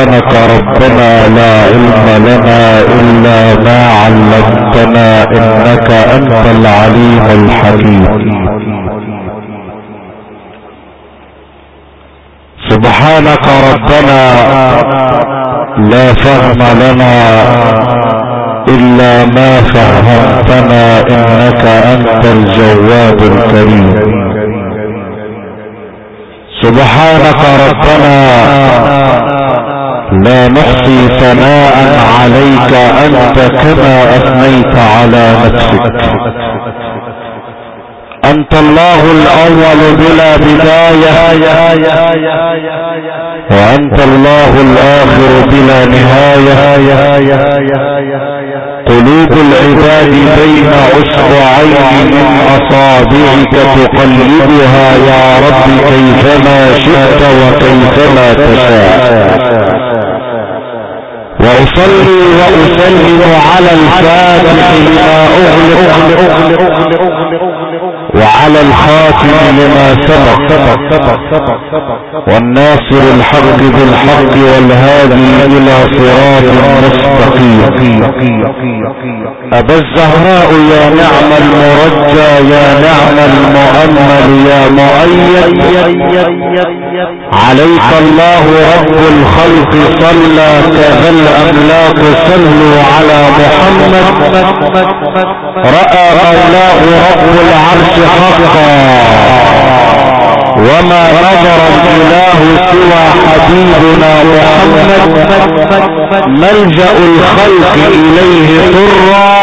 سبحانك ربنا لا علم لنا إلا ما علمتنا إنك أنت العليم الحكيم. سبحانك ربنا لا فهم لنا إلا ما فهمتنا إنك أنت الجواد الكريم. سبحانك ربنا لا نحصي ثناء عليك أنت كما أثنيت على نفسك. أنت الله الأول بلا بداية، وأنت الله الآخر بلا نهاية. قلوب العباد بين أصبعين من أصابعك تقلبها يا رب كيفما شئت وكيفما تشاء. وأصلي وأسلم على الفاتح لما أغلق وعلى الخاتم لما سبق والناصر الحق بالحق والهادي إلى صراط مستقيم. أبا الزهراء يا نعم المرجى يا نعم المؤمل يا مؤيد، عليك الله رب الخلق صلى كذا الأملاك صلوا على محمد. رأى مولاه رب العرش حقا وما نظر الإله سوى حبيبنا محمد. ملجأ الخلق إليه طرا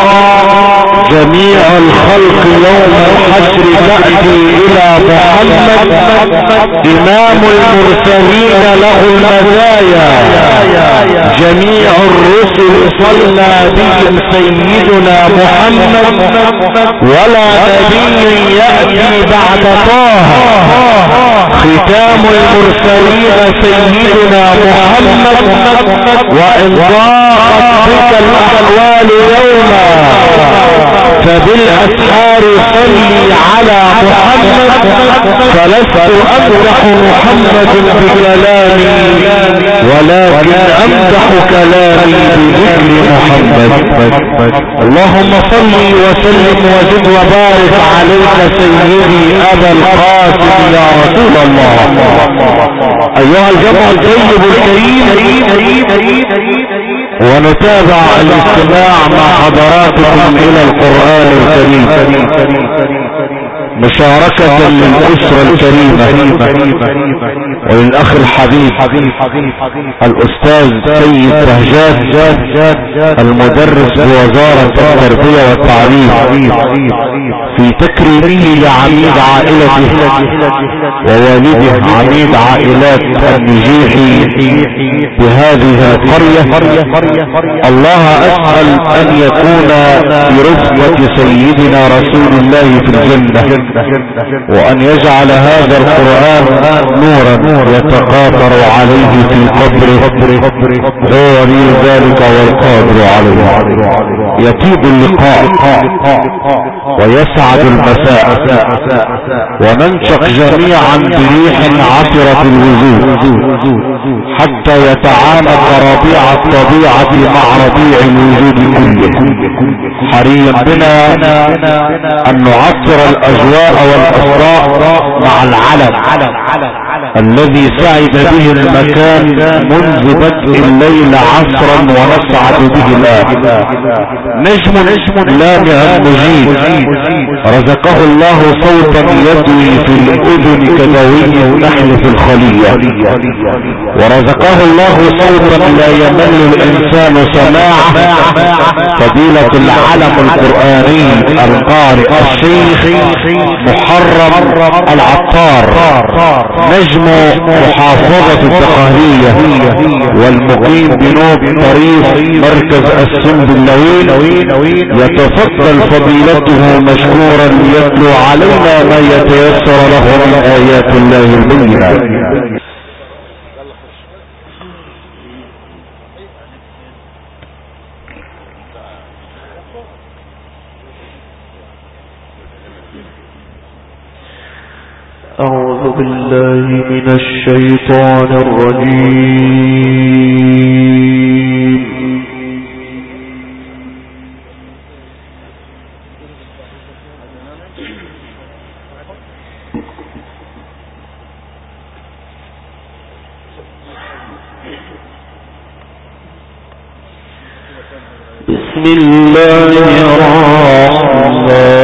جميع الخلق يوم الحشر تأتي إلى محمد. إمام المرسلين له المزايا جميع الرسل صلى بهم سيدنا محمد. ولا نبي يأتي بعد طه ختام المرسلين سيدنا محمد. وإن ضاقت بك الأحوال يوما فبالأسحار صلي على محمد. فلست أمدح محمد بكلامي ولكن أمدح كلامي بذكر محمد. اللهم صل وسلم وزد وبارك عليك سيدي أبا القاسم يا رسول الله. أيها الجمع الطيب الكريم، ونتابع الاستماع مع حضراتكم إلى القرآن الكريم مشاركة للأسرة الكريمة وللأخ الحبيب الأستاذ سيد بهجات المدرس بوزارة التربية والتعليم في تكريمه لعميد عائلته ووالده عميد عائلات النجيحي بهذه القرية. الله أسأل أن يكون برفقة سيدنا رسول الله في الجنة، وأن يجعل هذا القرآن نورا يتقاطر عليه في قبره هو ولي ذلك والقادر عليه. يطيب اللقاء ويسعد المساء وننشق جميعا بريح عطرة الوجود حتى يتعامق ربيع الطبيعة مع ربيع الوجود كله. حري بنا أن نعطر الأجواء والأسراء مع العلم الذي سعد به المكان منذ بدء الليل عصرا ونسعد به الآن. نجم لامع مجيد رزقه الله صوتا يدوي في الأذن كدوي النحل في الخلية، ورزقه الله صوتا لا يمل الإنسان سماعه. فضيلة العلم القرآني القارئ الشيخ محرم العطار نجم محافظة الدقهلية والمقيم بنوب طريق مركز السنبلاوين، يتفضل فضيلته مشكورا يتلو علينا ما يتيسر له من آيات الله البينات. أعوذ بالله من الشيطان الرجيم. بسم الله الرحمن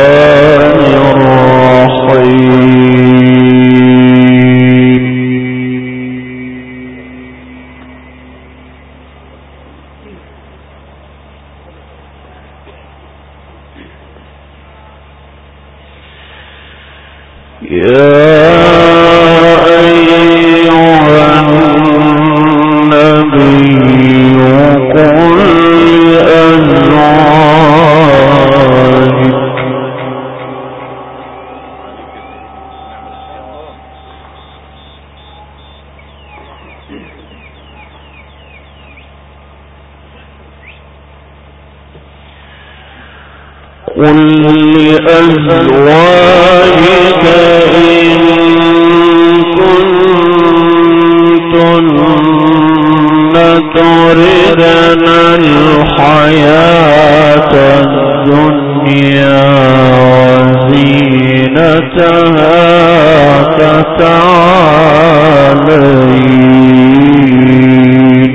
الرحيم. يا قل لأزواجك إن كنتن تردن الحياة الدنيا وزينتها فتعالين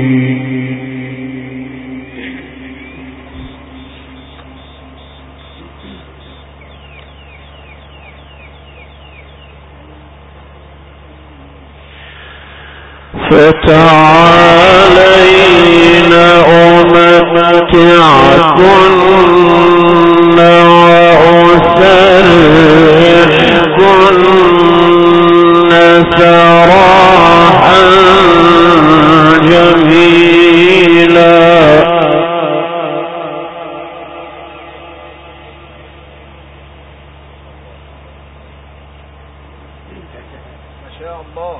أمتعكن وأسرحكن سراحا جميلا. ما شاء الله.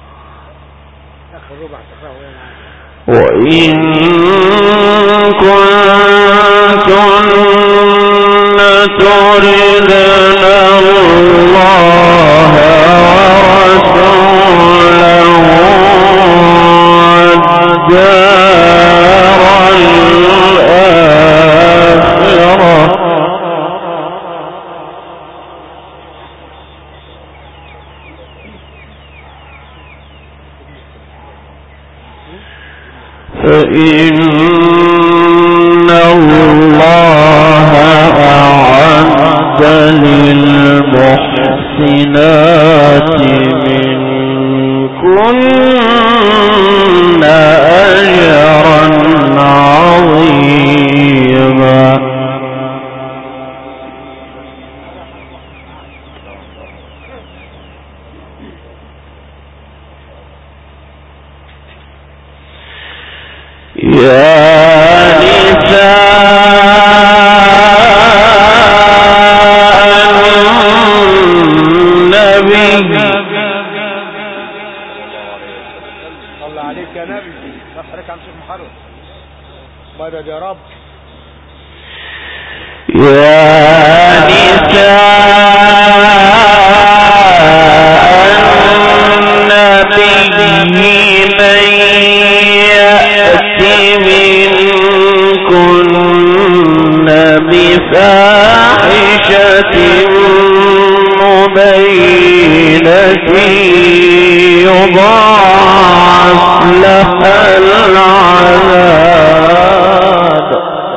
وإن كنتن تردن الله ورسوله والدار الآخرة فإن الله أعد للمحسنات منكن أجرا عظيما. يا نساء النبي صلى عليك يا نبي. نصرك عن شيخ محمد مدد يا رب. يا نساء النبي من يأتي منكن بفاحشة مبينة يضاعف لها العذاب.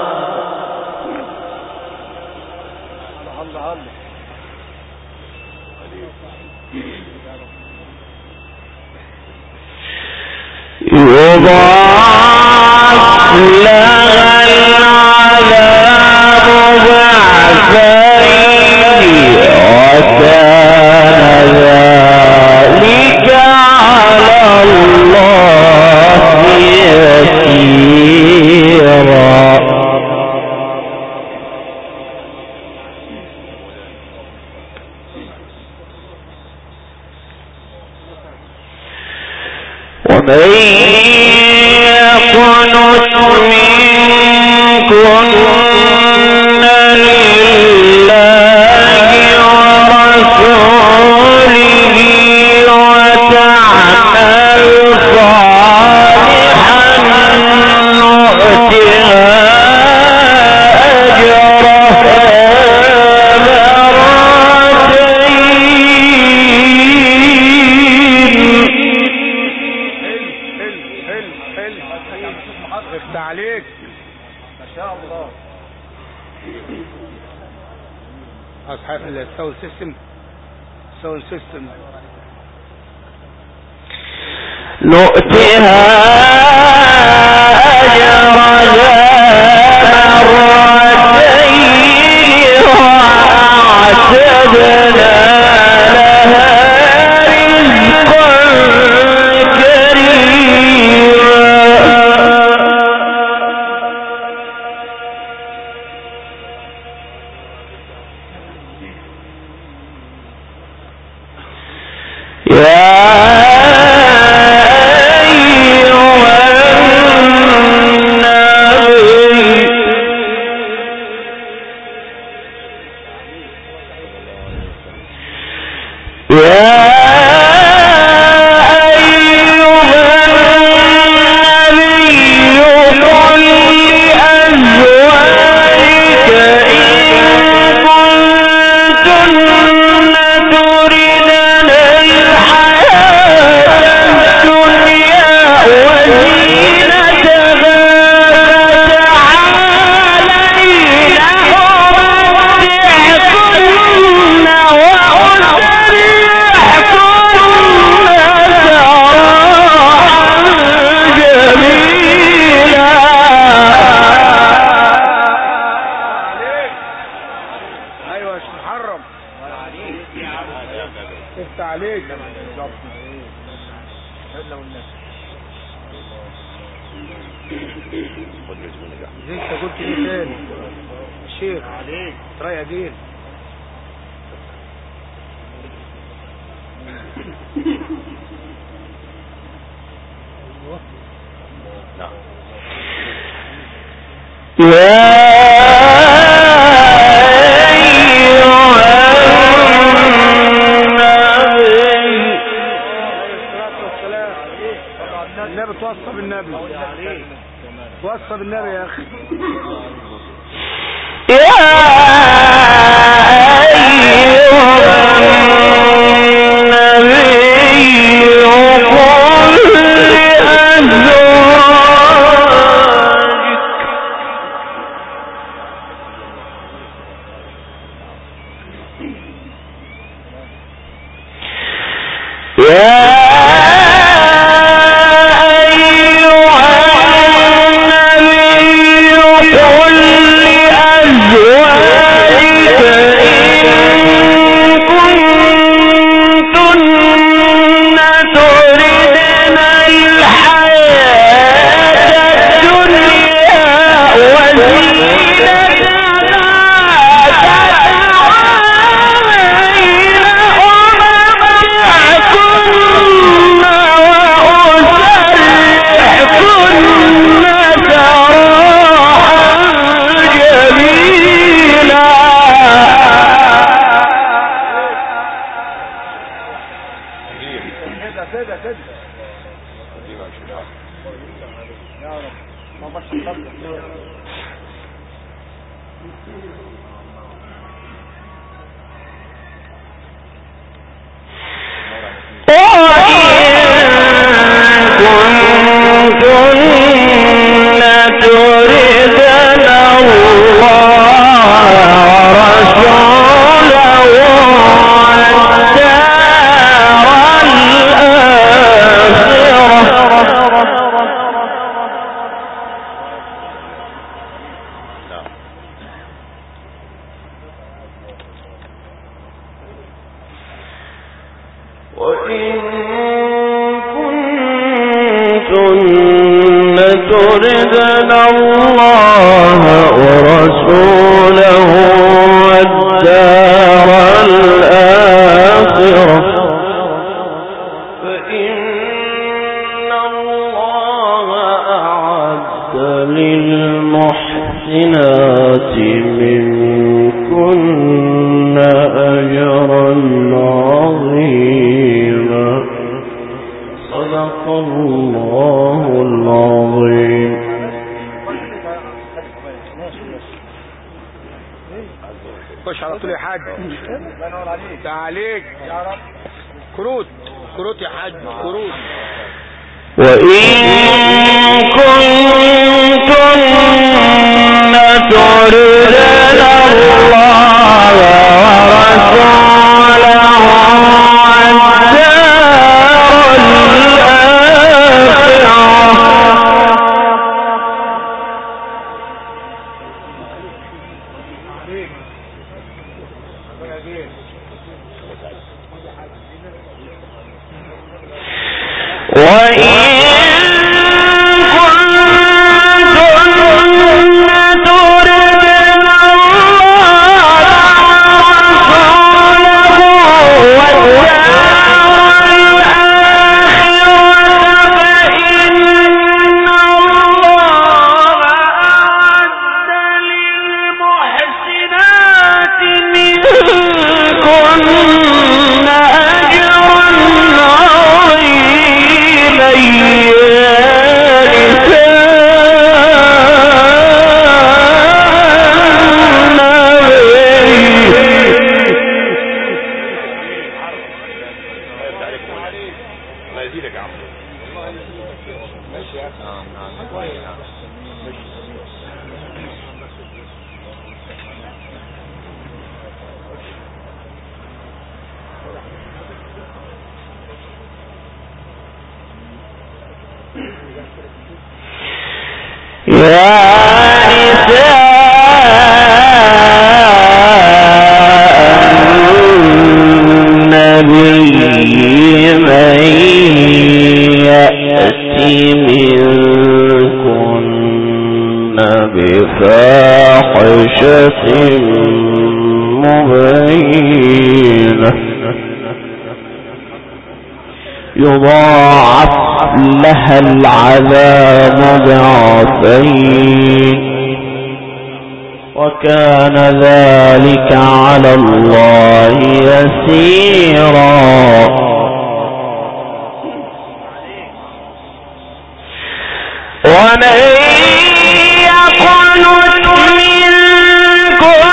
يضاعف لها العذاب ضعفين وكان ذلك على الله يسيرا. ومن يقنت منكن لله ورسوله افتح عليك ما شاء الله. اصحاب الساوند سيستم نؤتها أجرها مرتين وأعتدنا لها رزقا توصى بالنبي يا اخي. خش على طول يا حاج. الله ينور عليك. تعاليك يا رب. كروت يا حاج، كروت. وإن كنتم بفاحشة مبينة يضاعف لها العذاب ضعفين وكان ذلك على الله يسيرا. ومن يقنت منكم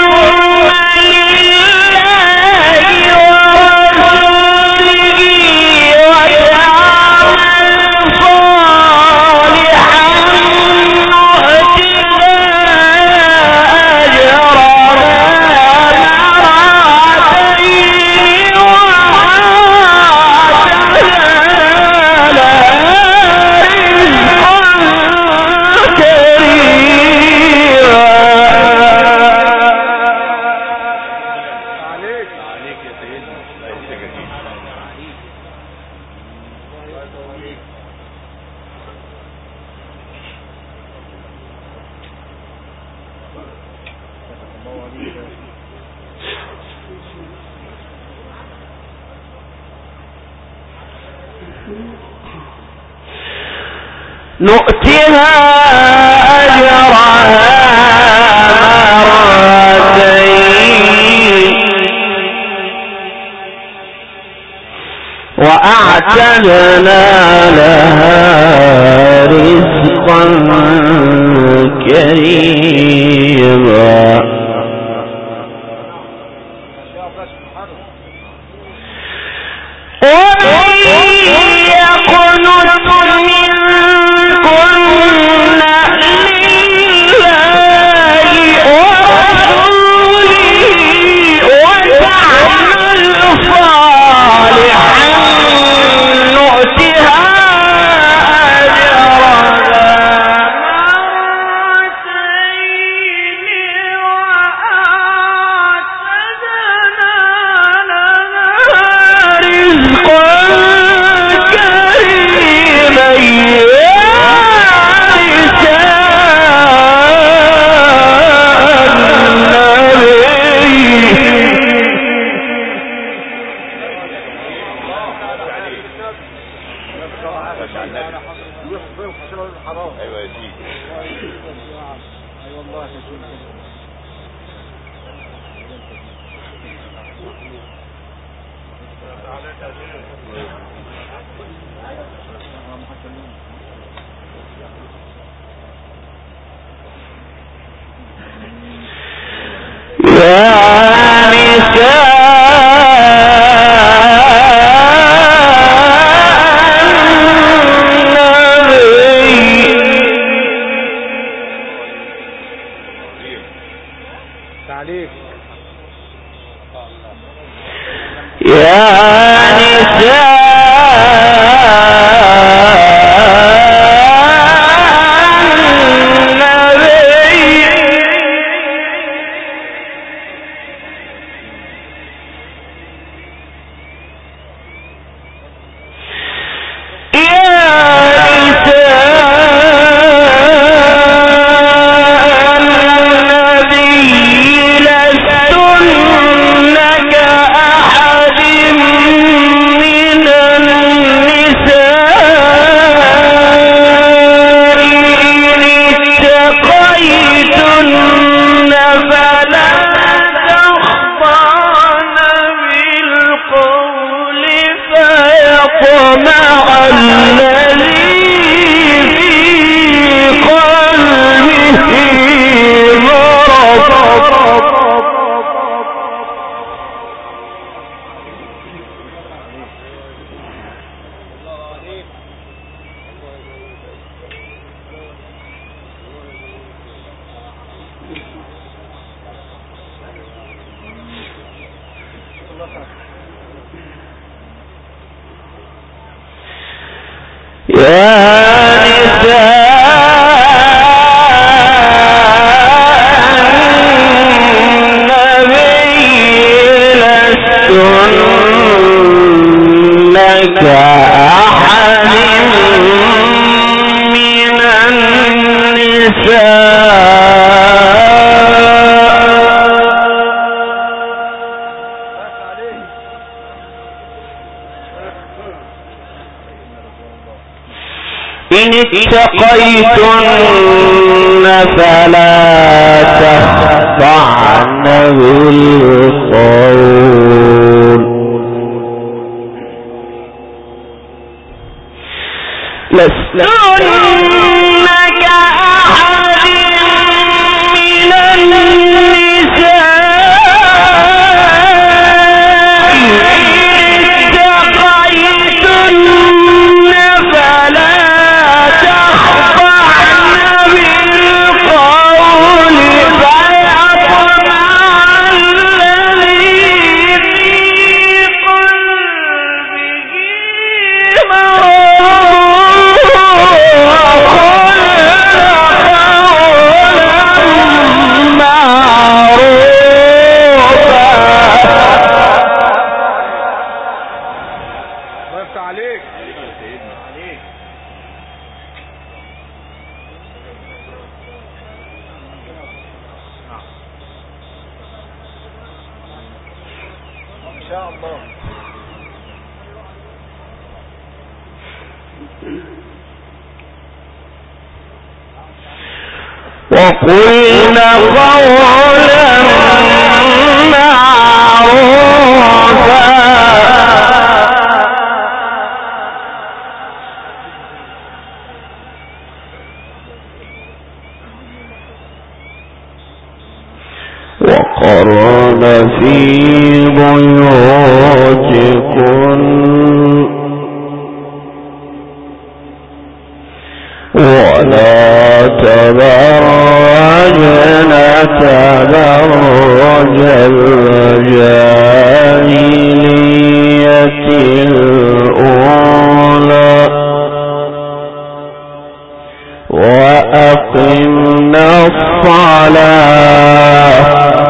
نؤتها أجرها مرتين وأعتدنا لها رزقا كريما. يا نساء إن اتقيتن فلا تخضعن بالقول لستن كأحد من النساء اتقيتن فلا تخضعن بالقول فيطمع الذي في قلبه وقلنا قولا معروفا وقرن في بيوتكن ولا تبرجن تبرج الجاهلية الأولى وأقمنا الصلاة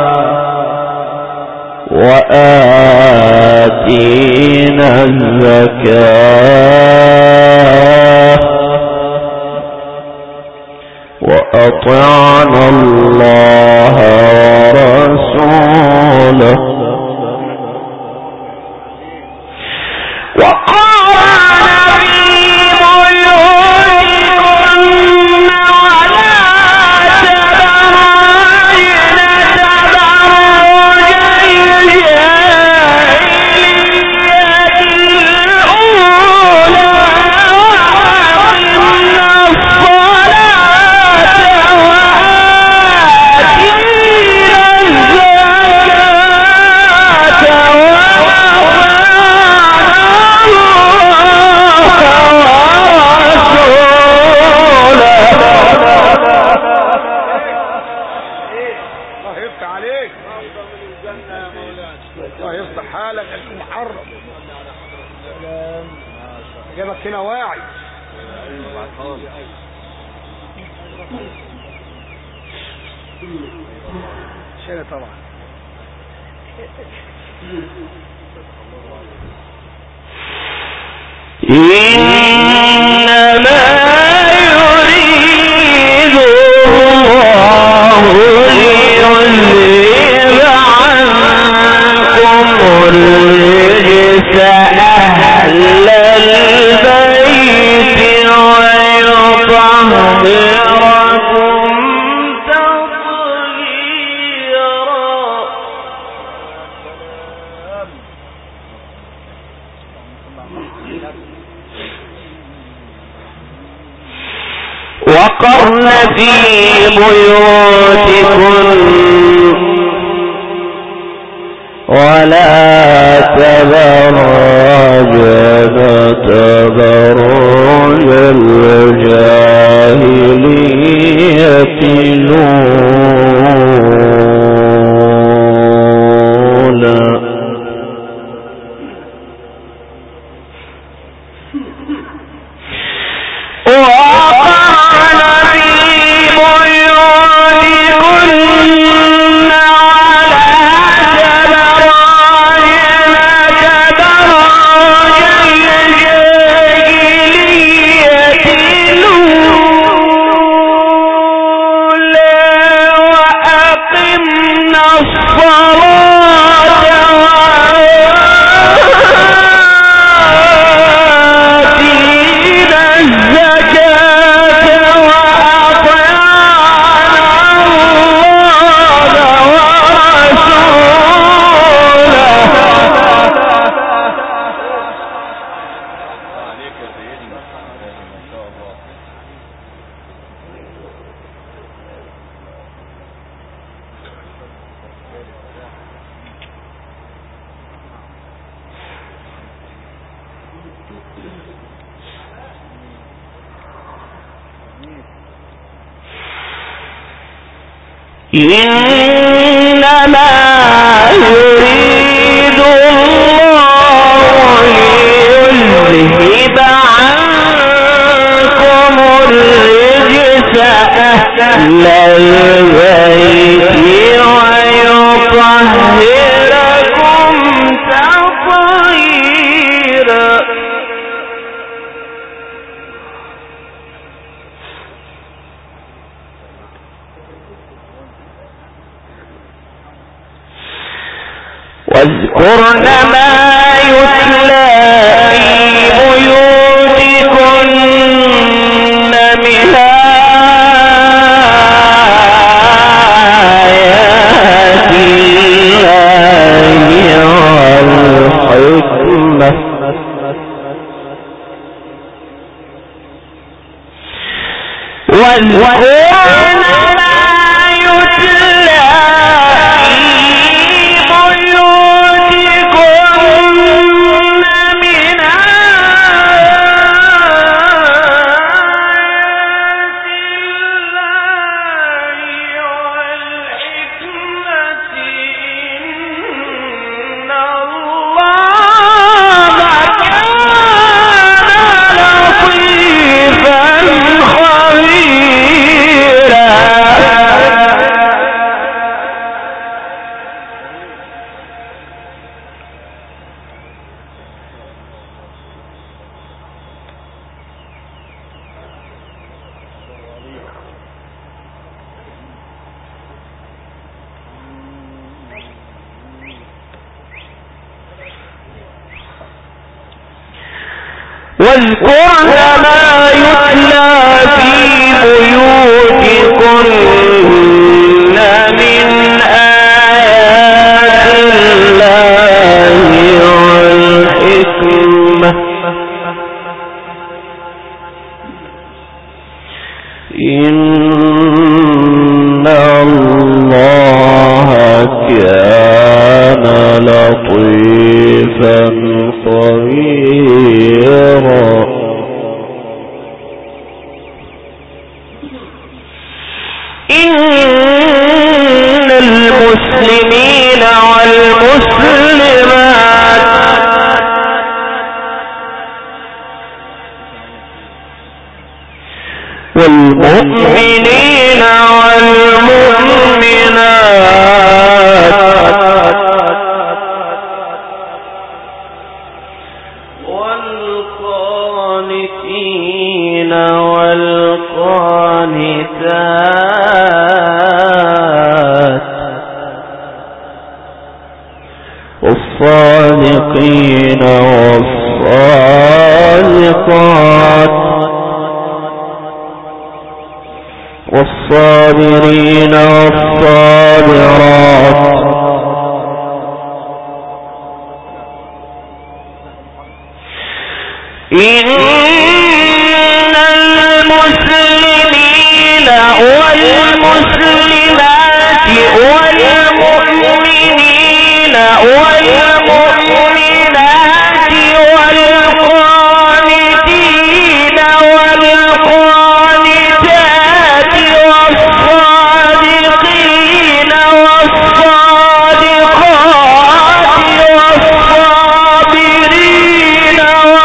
وآتينا الزكاة وأطعنا الله ورسوله إنما يريد الله ليذهب عنكم الرجس أهل البيت ويطهركم وقرن في بيوتكن ولا تبرجن تبرج الجاهلية الأولى إنما يريد الله ليذهب عنكم الرجس أهل البيت ويطهركم تطهيرا. واذكرن ما يتلى في بيوتكن من آيات الله والحكمة واذكرن ما يتلى واذكرن ما يتلى في بيوتكن من آيات الله والحكمة إن الله كان لطيفا خبيرا. إن المسلمين والمسلمات والمؤمنين والمؤمنات والقانتين والقانتات والصادقين والصادقات والصابرين والصابرات إن المسلمين والمسلمات والمؤمنين والمؤمنات والقانتين والقانتات والصادقين والصادقات والصابرين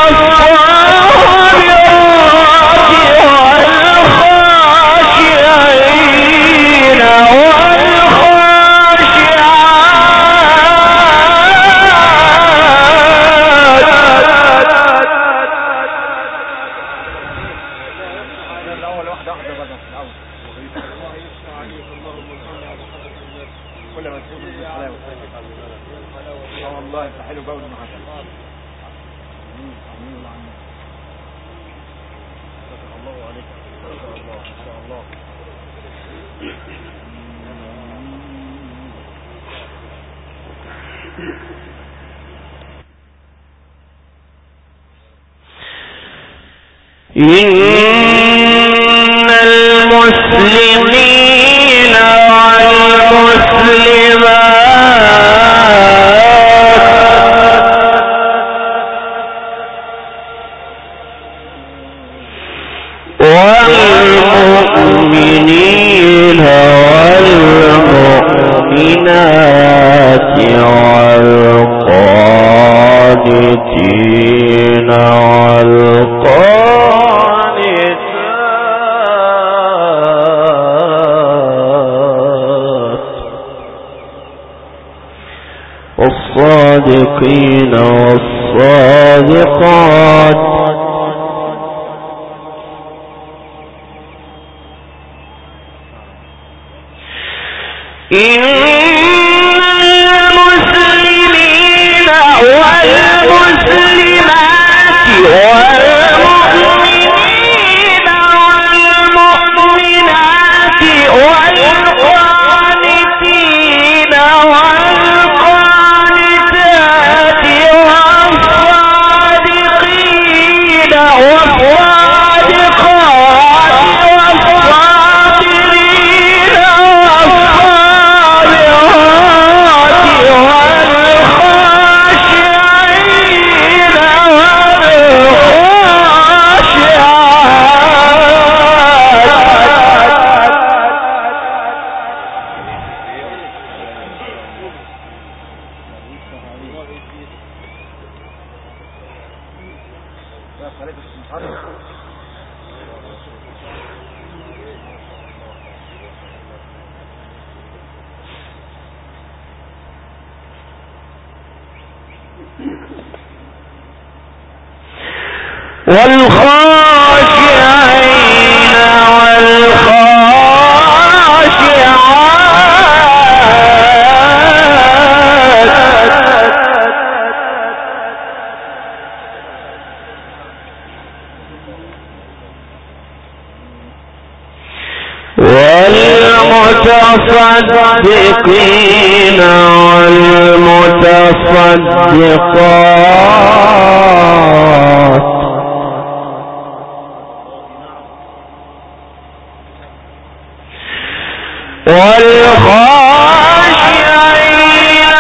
إن المسلمين والمؤمنين والمؤمنات والصادقين والصادقات إن المسلمين والمسلمات والمؤمنين والمؤمنات والقانتين والقانتات والصادقين والصادقات والصابرين والخاشعين والمتصدقين والمتصدقات والخاشعين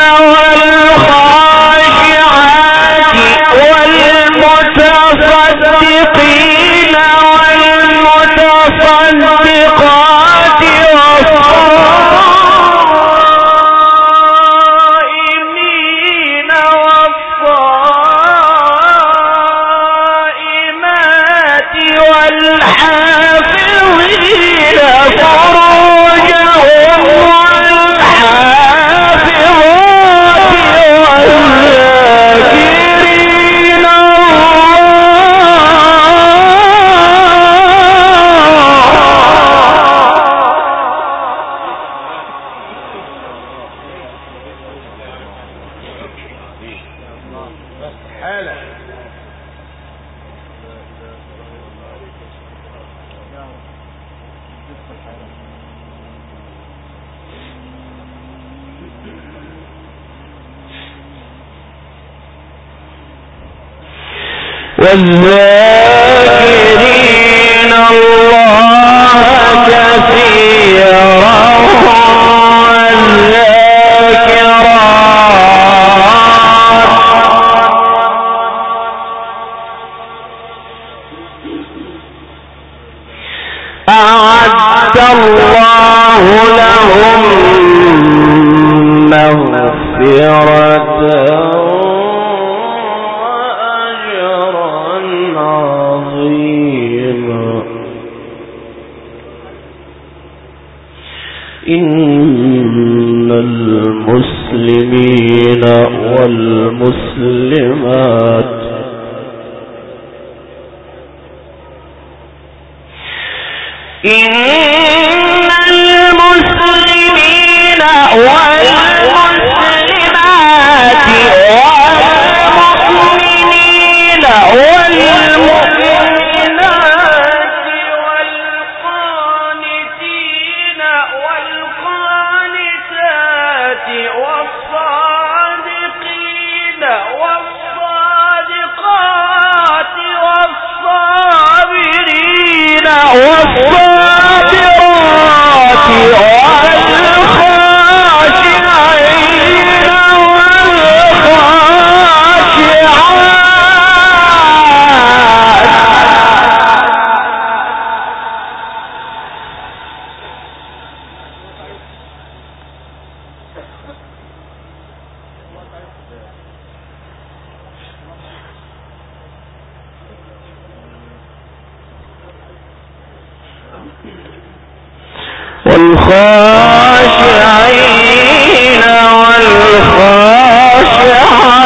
والخاشعات والمتصدقين والمتصدقات والصائمين والصائمات والحافظين فروجهم والحافظات والذاكرين والذاكرين الله كثيرا والذاكرات أعد الله لهم مغفرة إن المسلمين والمسلمات إن المسلمين والمسلمات والمؤمنين والمؤمنات والقانتين والقانتات والصادقين والصادقات والصابرين والصابرات والخاشعين والخاشعين والخاشعات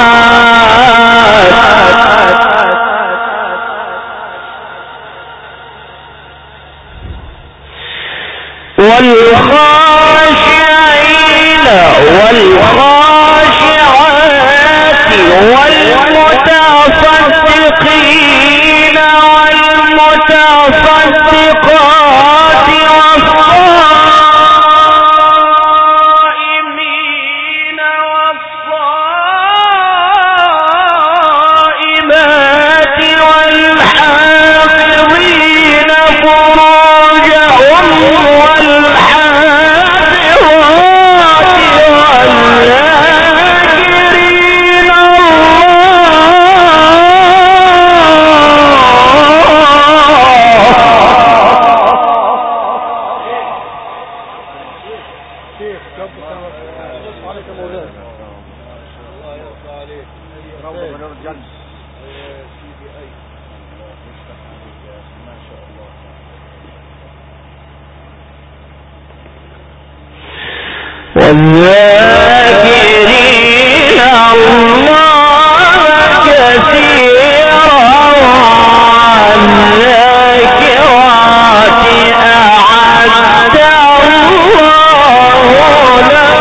والخاشعين والخاشعات والمتصدقين والمتصدقات والصائمين والصائمات والحافظين فروجهم والحافظات والذاكرين والذاكرين الله كثيرا والذاكرات أعد الله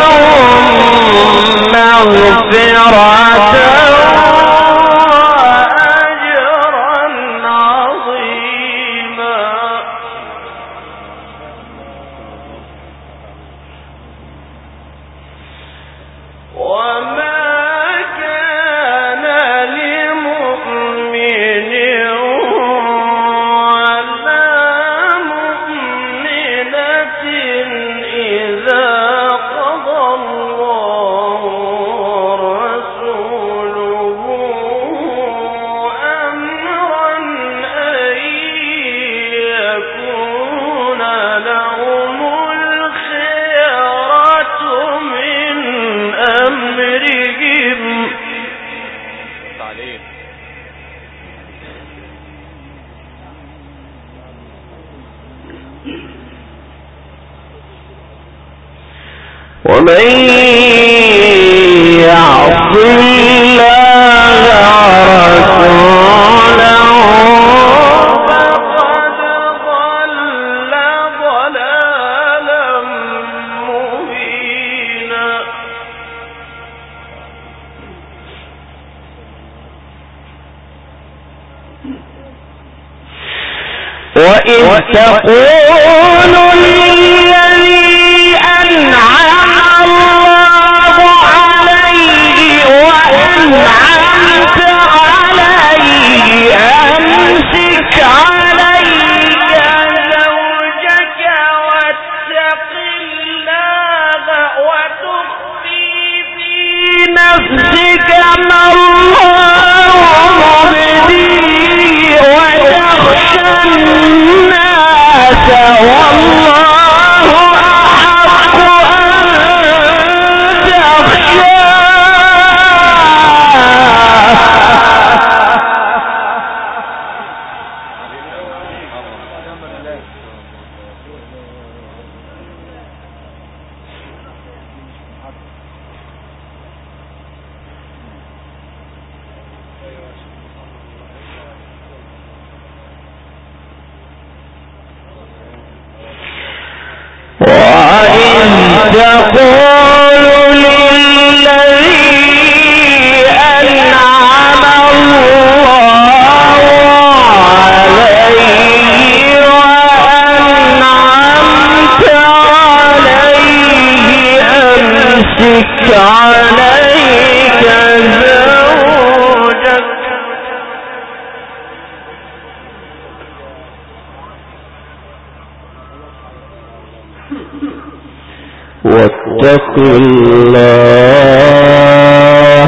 لهم مغفرة وأجرا عظيما. وما كان لمؤمن ولا مؤمنة إذا قضى الله ورسوله أمرا أن يكون لهم الخيرة من أمرهم. ومن يعص الله ورسوله فقد ضل ضلالا مبينا. وإذ تقول للذي أنعم الله عليه وأنعمت عليه أمسك عليك زوجك واتق الله وتخفي في نفسك ما الله مبديه وتخشى الناس والله أحق أن تقول للذي أنعم الله عليه وأنعمت عليه أمسك عليك زوجك واتق الله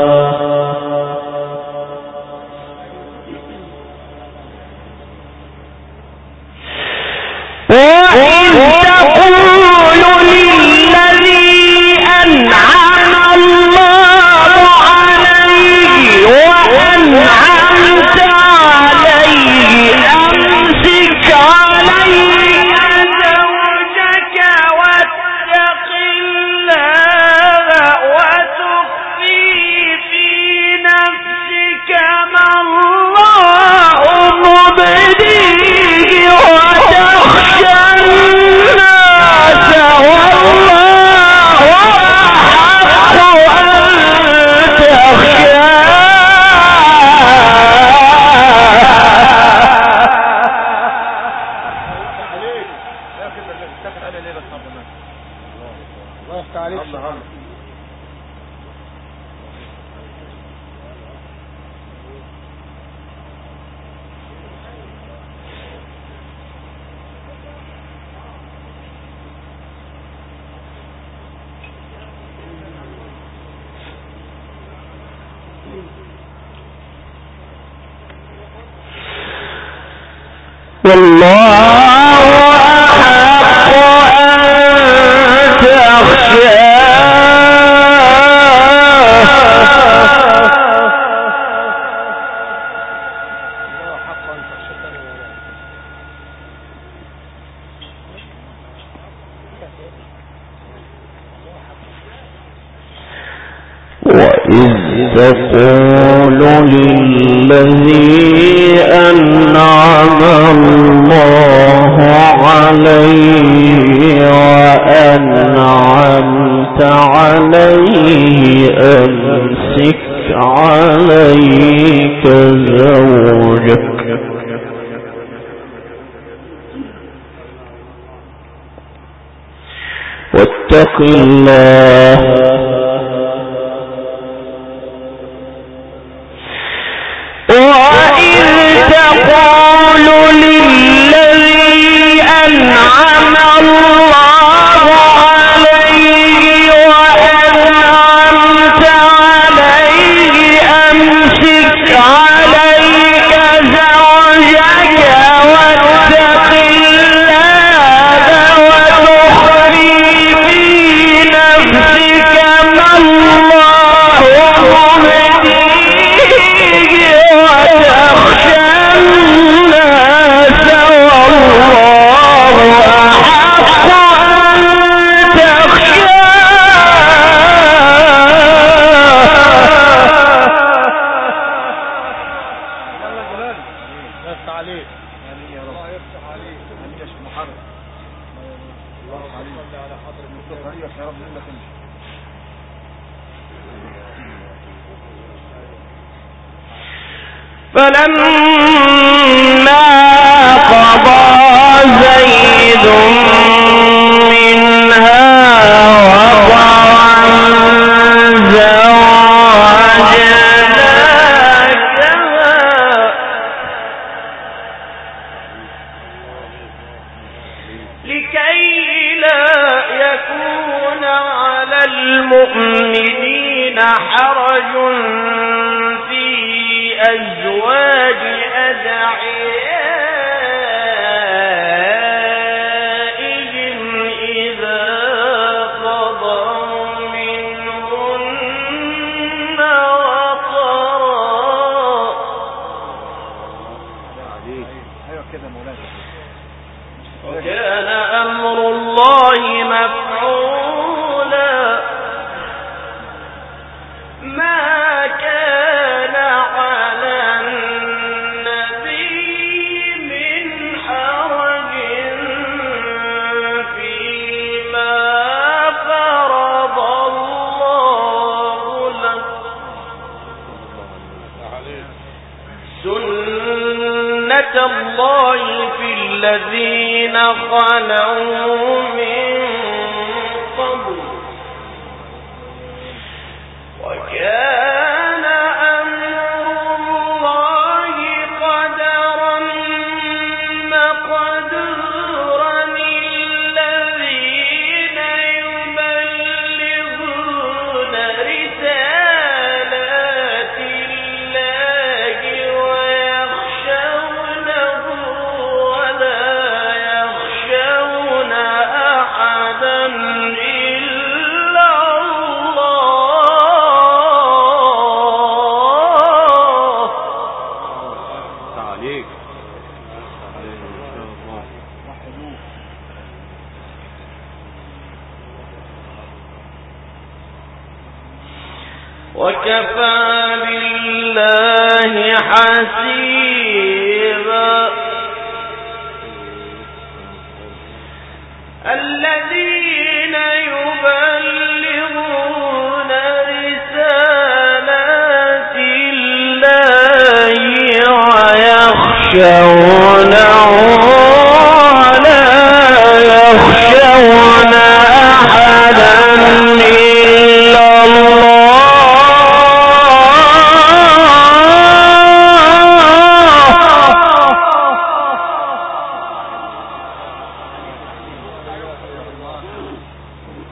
وإذ تقول للذي أنعم الله عليه وأنعمت عليه أمسك عليك زوجك واتق الله وتخفي تقول للذي أنعم الله عليه وأنعمت عليه أمسك عليك زوجك واتق الله فلما قضى زيد منها وطرا زوجناكها لكي لا يكون على المؤمنين حرج أزواج أدعيائهم إذا قضوا منهن وطرا وكان أمر الله مفعولا ما كان الله في الذين خلوا من قبل وكان أمر الله قدرا مقدورا الذين يبلغون رسالات الله وكفى بالله حسيبا الذين يبلغون رسالات الله ويخشونه ولا يخشون أحدا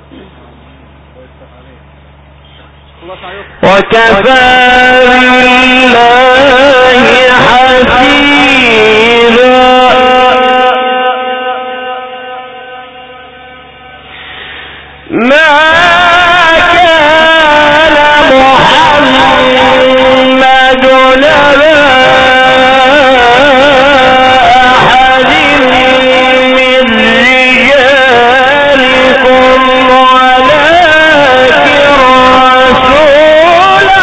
وكفى بالله حسيبا ما كان محمد نبا أحد من رجالكم ولكن رسول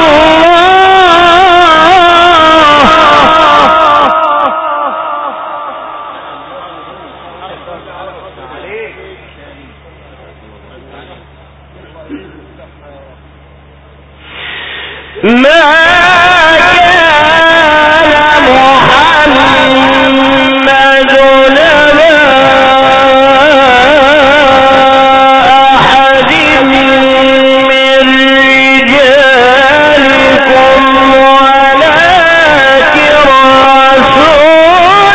ما كان محمد نبا أحد من رجالكم ولكن رسول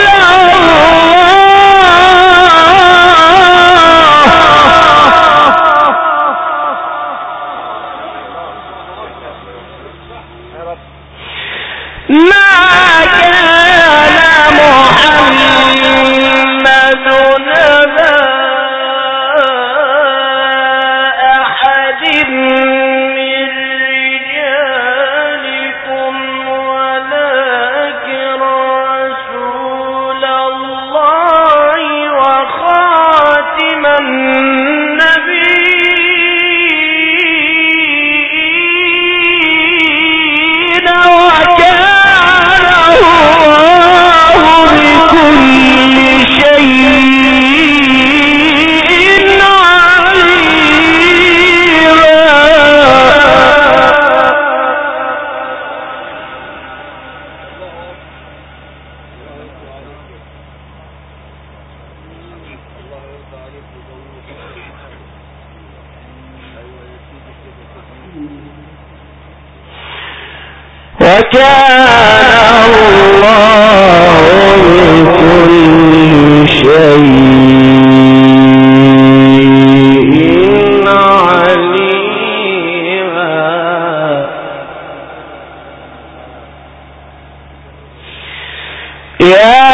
ما كان محمد نبا أحد من رجالكم ولكن رسول الله وخاتم النبيين وكان الله بكل شيء وكان الله بكل شيء عليما يا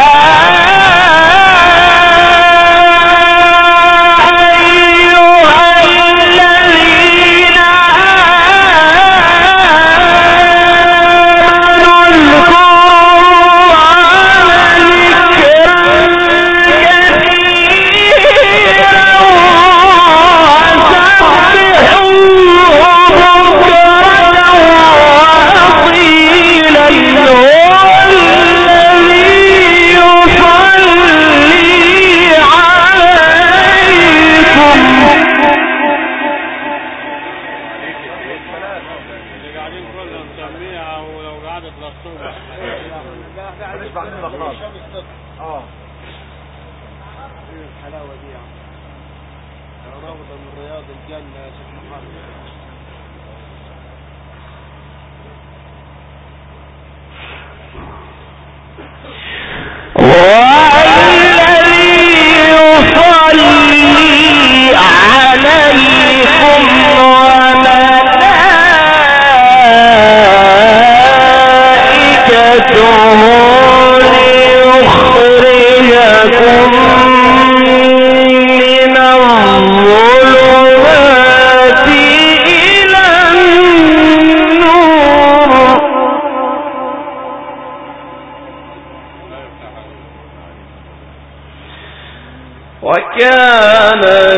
وكان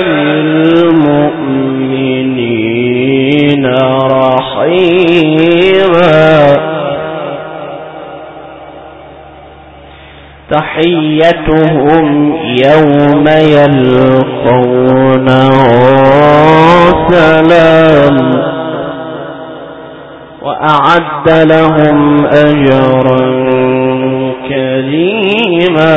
بالمؤمنين رحيما تحيتهم يوم يلقونه سلام وأعد لهم أجرا كريما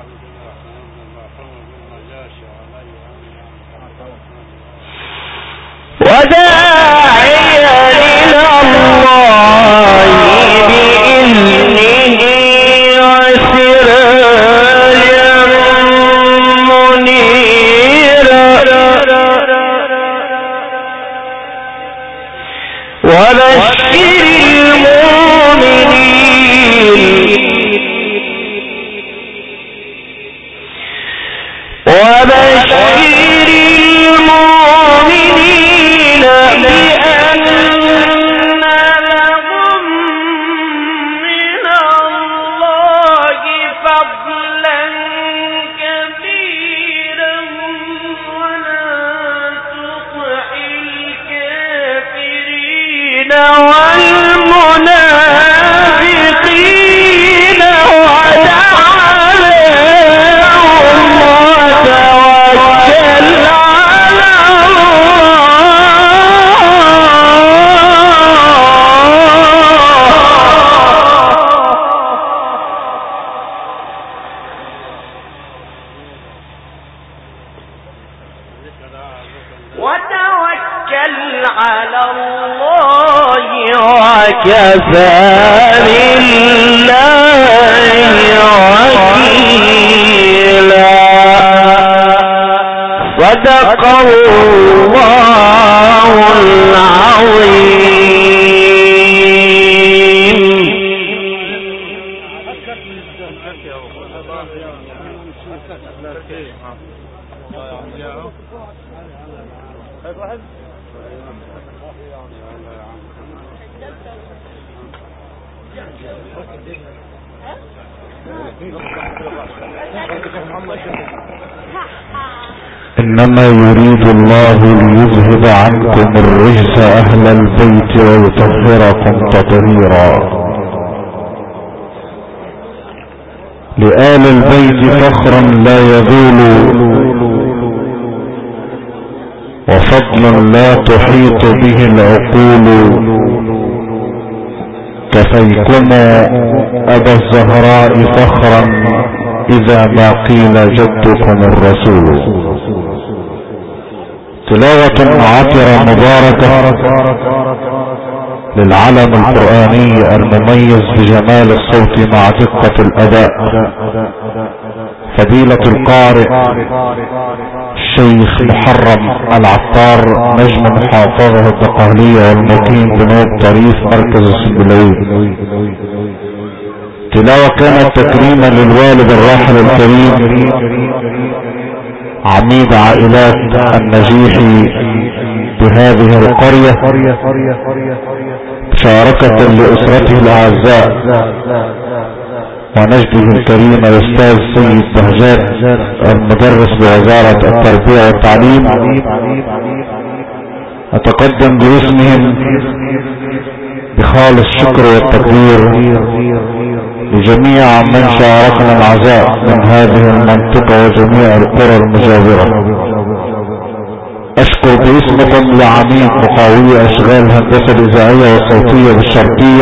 وداعيا إلى الله بإذنه وسراجا منيرا وبشر المؤمنين بأن لهم من الله فضلا كبيرا ولا تطع الكافرين والمنافقين ودع عليهم وتوكل على الله وكفى بالله وكيلا صدق الله العظيم. إنما يريد الله ليذهب عنكم الرجس أهل البيت ويطهركم تطهيرا. لآل البيت فخرا لا يزول وفضل لا تحيط به العقول. كفيكم أبا الزهراء فخرا إذا ما قيل جدكم الرسول. تلاوة عطرة مباركة للعلم القرآني المميز بجمال الصوت مع دقة الأداء. فضيلة القارئ الشيخ محرم العطار نجم محافظة الدقهلية والمقيم بنوب طريف مركز السنبلاوي. تلاوة كانت تكريما للوالد الراحل الكريم عميد عائلات النجيحي بهذه القرية، مشاركة لأسرته الأعزاء ونجده الكريم الأستاذ سيد بهجات المدرس بوزارة التربية والتعليم. أتقدم باسمهم بخالص الشكر والتقدير لجميع من شاركنا العزاء من هذه المنطقة وجميع القرى المجاورة. أشكر باسمكم لعميد مقاوي أشغال هندسة الإذاعية والصوتية بالشرقية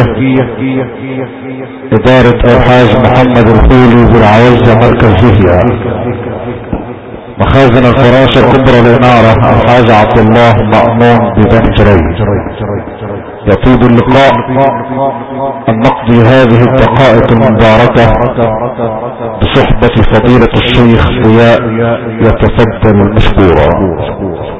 إدارة الحاج محمد الخولي بالعوزة مركز فيها. مخازن الفراشة الكبرى الإنارة الحاج عبد الله مأمون ببنجري. يطيب اللقاء أن نقضي هذه الدقائق المباركة بصحبة فضيلة الشيخ ضياء، يتفضل مشكورا.